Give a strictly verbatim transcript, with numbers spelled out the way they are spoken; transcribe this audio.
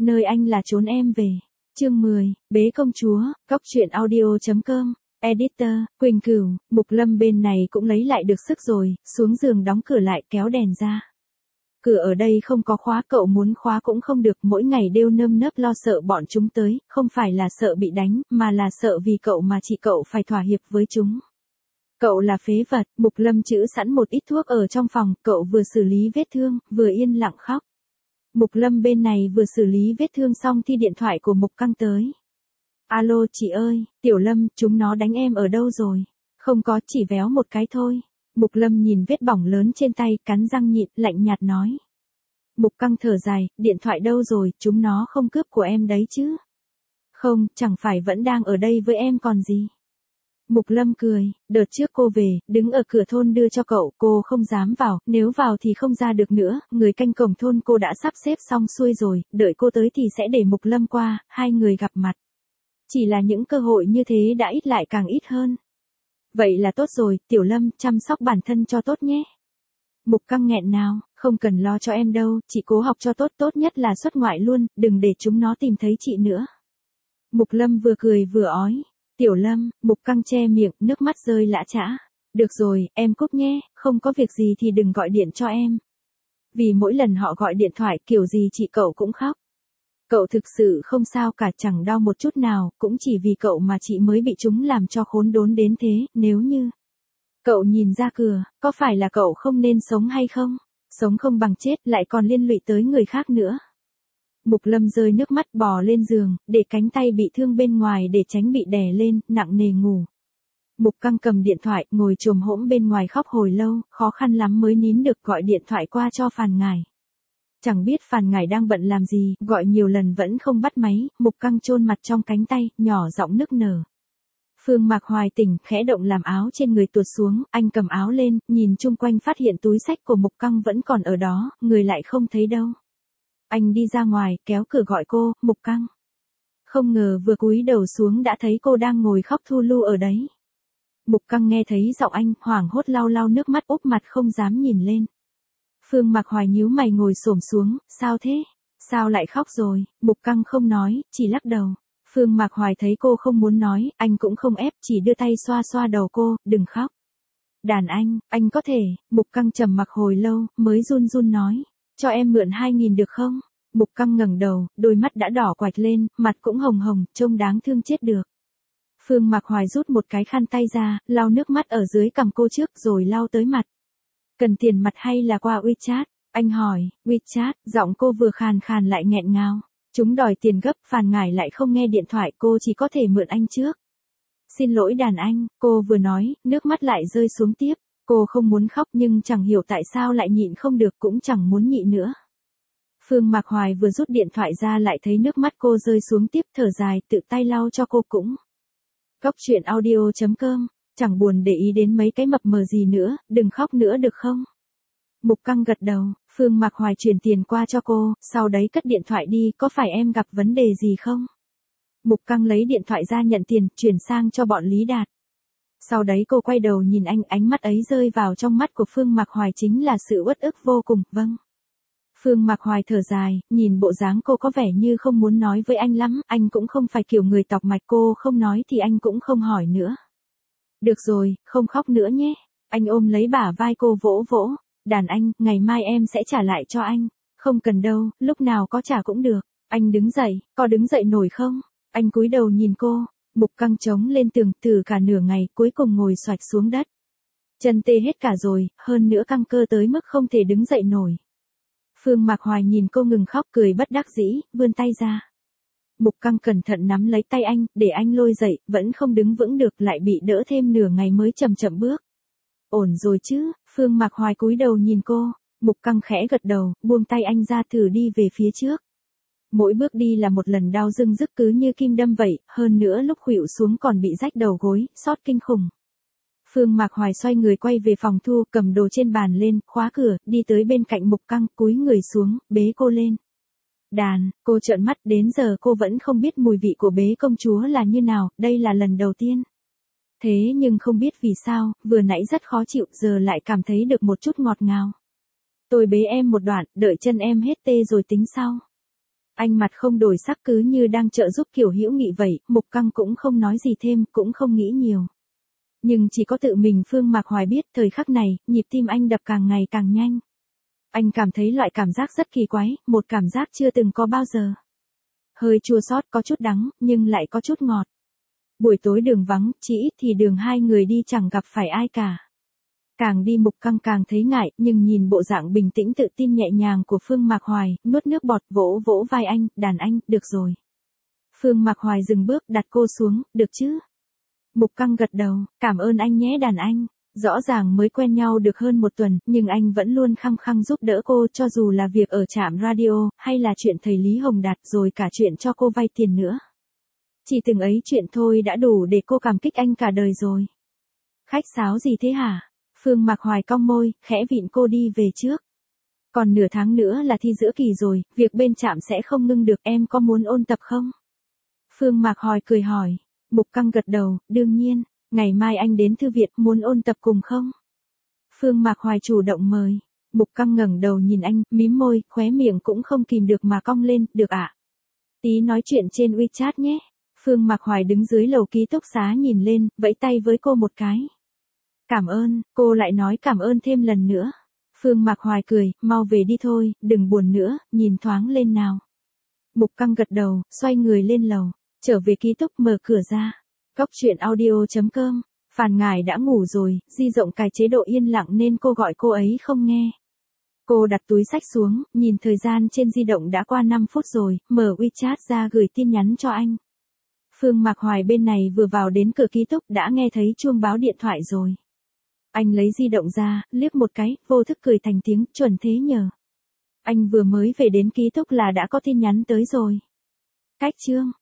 nơi anh là chốn em về. Chương mười, Bế công chúa, cóc truyện audio chấm com. Editor, Quỳnh Cửu. Mục Lâm bên này cũng lấy lại được sức rồi, xuống giường đóng cửa lại kéo đèn ra. Cửa ở đây không có khóa, cậu muốn khóa cũng không được, mỗi ngày đều nơm nớp lo sợ bọn chúng tới, không phải là sợ bị đánh, mà là sợ vì cậu mà chị cậu phải thỏa hiệp với chúng. Cậu là phế vật. Mục Lâm trữ sẵn một ít thuốc ở trong phòng, cậu vừa xử lý vết thương, vừa yên lặng khóc. Mục Lâm bên này vừa xử lý vết thương xong thì điện thoại của Mục Căng tới. Alo chị ơi, Tiểu Lâm, chúng nó đánh em ở đâu rồi? Không có, chỉ véo một cái thôi. Mục Lâm nhìn vết bỏng lớn trên tay, cắn răng nhịn, lạnh nhạt nói. Mục Căng thở dài, điện thoại đâu rồi, chúng nó không cướp của em đấy chứ? Không, chẳng phải vẫn đang ở đây với em còn gì. Mục Lâm cười, đợt trước cô về, đứng ở cửa thôn đưa cho cậu, cô không dám vào, nếu vào thì không ra được nữa, người canh cổng thôn cô đã sắp xếp xong xuôi rồi, đợi cô tới thì sẽ để Mục Lâm qua, hai người gặp mặt. Chỉ là những cơ hội như thế đã ít lại càng ít hơn. Vậy là tốt rồi, Tiểu Lâm, chăm sóc bản thân cho tốt nhé. Mục Căng nghẹn nào, không cần lo cho em đâu, chị cố học cho tốt, tốt nhất là xuất ngoại luôn, đừng để chúng nó tìm thấy chị nữa. Mục Lâm vừa cười vừa ói. Tiểu Lâm, Mục Căng che miệng, nước mắt rơi lã chã. Được rồi, em cúp nhé, không có việc gì thì đừng gọi điện cho em. Vì mỗi lần họ gọi điện thoại kiểu gì chị cậu cũng khóc. Cậu thực sự không sao cả, chẳng đau một chút nào, cũng chỉ vì cậu mà chị mới bị chúng làm cho khốn đốn đến thế, nếu như... Cậu nhìn ra cửa, có phải là cậu không nên sống hay không? Sống không bằng chết lại còn liên lụy tới người khác nữa. Mục Lâm rơi nước mắt bò lên giường, để cánh tay bị thương bên ngoài để tránh bị đè lên, nặng nề ngủ. Mục Căng cầm điện thoại, ngồi chồm hỗn bên ngoài khóc hồi lâu, khó khăn lắm mới nín được gọi điện thoại qua cho Phàn Ngải. Chẳng biết Phàn Ngải đang bận làm gì, gọi nhiều lần vẫn không bắt máy, Mục Căng chôn mặt trong cánh tay, nhỏ giọng nức nở. Phương Mạc Hoài tỉnh, khẽ động làm áo trên người tuột xuống, anh cầm áo lên, nhìn chung quanh phát hiện túi xách của Mục Căng vẫn còn ở đó, người lại không thấy đâu. Anh đi ra ngoài, kéo cửa gọi cô, Mục Căng. Không ngờ vừa cúi đầu xuống đã thấy cô đang ngồi khóc thu lu ở đấy. Mục Căng nghe thấy giọng anh, hoảng hốt lau lau nước mắt úp mặt không dám nhìn lên. Phương Mạc Hoài nhíu mày ngồi xổm xuống, sao thế? Sao lại khóc rồi? Mục Căng không nói, chỉ lắc đầu. Phương Mạc Hoài thấy cô không muốn nói, anh cũng không ép, chỉ đưa tay xoa xoa đầu cô, đừng khóc. Đàn anh, anh có thể. Mục Căng trầm mặc hồi lâu, mới run run nói. Cho em mượn hai nghìn được không? Mục Căng ngẩng đầu, đôi mắt đã đỏ quạch lên, mặt cũng hồng hồng, trông đáng thương chết được. Phương Mạc Hoài rút một cái khăn tay ra, lau nước mắt ở dưới cằm cô trước rồi lau tới mặt. Cần tiền mặt hay là qua WeChat? Anh hỏi. WeChat, giọng cô vừa khàn khàn lại nghẹn ngào. Chúng đòi tiền gấp, Phàn Ngải lại không nghe điện thoại, cô chỉ có thể mượn anh trước. Xin lỗi đàn anh, cô vừa nói, nước mắt lại rơi xuống tiếp. Cô không muốn khóc nhưng chẳng hiểu tại sao lại nhịn không được, cũng chẳng muốn nhịn nữa. Phương Mạc Hoài vừa rút điện thoại ra lại thấy nước mắt cô rơi xuống tiếp, thở dài, tự tay lau cho cô cũng. Cóc truyện audio chấm com, chẳng buồn để ý đến mấy cái mập mờ gì nữa, đừng khóc nữa được không? Mục Căng gật đầu, Phương Mạc Hoài chuyển tiền qua cho cô, sau đấy cất điện thoại đi, có phải em gặp vấn đề gì không? Mục Căng lấy điện thoại ra nhận tiền, chuyển sang cho bọn Lý Đạt. Sau đấy cô quay đầu nhìn anh, ánh mắt ấy rơi vào trong mắt của Phương Mạc Hoài chính là sự uất ức vô cùng, vâng. Phương Mạc Hoài thở dài, nhìn bộ dáng cô có vẻ như không muốn nói với anh lắm, anh cũng không phải kiểu người tọc mạch, cô không nói thì anh cũng không hỏi nữa. Được rồi, không khóc nữa nhé. Anh ôm lấy bả vai cô vỗ vỗ, đàn anh, ngày mai em sẽ trả lại cho anh. Không cần đâu, lúc nào có trả cũng được. Anh đứng dậy, có đứng dậy nổi không? Anh cúi đầu nhìn cô. Mục Căng chống lên tường, từ cả nửa ngày, cuối cùng ngồi xoạch xuống đất. Chân tê hết cả rồi, hơn nữa căng cơ tới mức không thể đứng dậy nổi. Phương Mạc Hoài nhìn cô ngừng khóc, cười bất đắc dĩ, vươn tay ra. Mục Căng cẩn thận nắm lấy tay anh, để anh lôi dậy, vẫn không đứng vững được, lại bị đỡ thêm nửa ngày mới chậm chậm bước. Ổn rồi chứ? Phương Mạc Hoài cúi đầu nhìn cô. Mục Căng khẽ gật đầu, buông tay anh ra, thử đi về phía trước. Mỗi bước đi là một lần đau rưng rức cứ như kim đâm vậy, hơn nữa lúc khuỵu xuống còn bị rách đầu gối, xót kinh khủng. Phương Mạc Hoài xoay người quay về phòng thu, cầm đồ trên bàn lên, khóa cửa, đi tới bên cạnh Mục Căng, cúi người xuống, bế cô lên. Đàn, cô trợn mắt, đến giờ cô vẫn không biết mùi vị của bế công chúa là như nào, đây là lần đầu tiên. Thế nhưng không biết vì sao, vừa nãy rất khó chịu, giờ lại cảm thấy được một chút ngọt ngào. Tôi bế em một đoạn, đợi chân em hết tê rồi tính sau. Anh mặt không đổi sắc cứ như đang trợ giúp kiểu hữu nghị vậy, Mục Căng cũng không nói gì thêm, cũng không nghĩ nhiều. Nhưng chỉ có tự mình Phương Mạc Hoài biết thời khắc này, nhịp tim anh đập càng ngày càng nhanh. Anh cảm thấy loại cảm giác rất kỳ quái, một cảm giác chưa từng có bao giờ. Hơi chua xót, có chút đắng, nhưng lại có chút ngọt. Buổi tối đường vắng, chỉ ít thì đường hai người đi chẳng gặp phải ai cả. Càng đi Mục Căng càng thấy ngại, nhưng nhìn bộ dạng bình tĩnh tự tin nhẹ nhàng của Phương Mạc Hoài, nuốt nước bọt vỗ vỗ vai anh, đàn anh, được rồi. Phương Mạc Hoài dừng bước đặt cô xuống, được chứ? Mục Căng gật đầu, cảm ơn anh nhé đàn anh. Rõ ràng mới quen nhau được hơn một tuần, nhưng anh vẫn luôn khăng khăng giúp đỡ cô cho dù là việc ở trạm radio, hay là chuyện thầy Lý Hồng Đạt rồi cả chuyện cho cô vay tiền nữa. Chỉ từng ấy chuyện thôi đã đủ để cô cảm kích anh cả đời rồi. Khách sáo gì thế hả? Phương Mạc Hoài cong môi, khẽ vịn cô đi về trước. Còn nửa tháng nữa là thi giữa kỳ rồi, việc bên trạm sẽ không ngưng được, em có muốn ôn tập không? Phương Mạc Hoài cười hỏi. Mục Căng gật đầu, đương nhiên, ngày mai anh đến thư viện muốn ôn tập cùng không? Phương Mạc Hoài chủ động mời. Mục Căng ngẩng đầu nhìn anh, mím môi, khóe miệng cũng không kìm được mà cong lên, được ạ. Tí nói chuyện trên WeChat nhé. Phương Mạc Hoài đứng dưới lầu ký túc xá nhìn lên, vẫy tay với cô một cái. Cảm ơn, cô lại nói cảm ơn thêm lần nữa. Phương Mạc Hoài cười, mau về đi thôi, đừng buồn nữa, nhìn thoáng lên nào. Mục Căng gật đầu, xoay người lên lầu, trở về ký túc mở cửa ra. Góc truyện audio chấm com, Phàn Ngải đã ngủ rồi, Di Rộng cài chế độ yên lặng nên cô gọi cô ấy không nghe. Cô đặt túi xách xuống, nhìn thời gian trên di động đã qua năm phút rồi, mở WeChat ra gửi tin nhắn cho anh. Phương Mạc Hoài bên này vừa vào đến cửa ký túc đã nghe thấy chuông báo điện thoại rồi. Anh lấy di động ra, liếc một cái, vô thức cười thành tiếng, chuẩn thế nhờ. Anh vừa mới về đến ký túc là đã có tin nhắn tới rồi. Cách chương.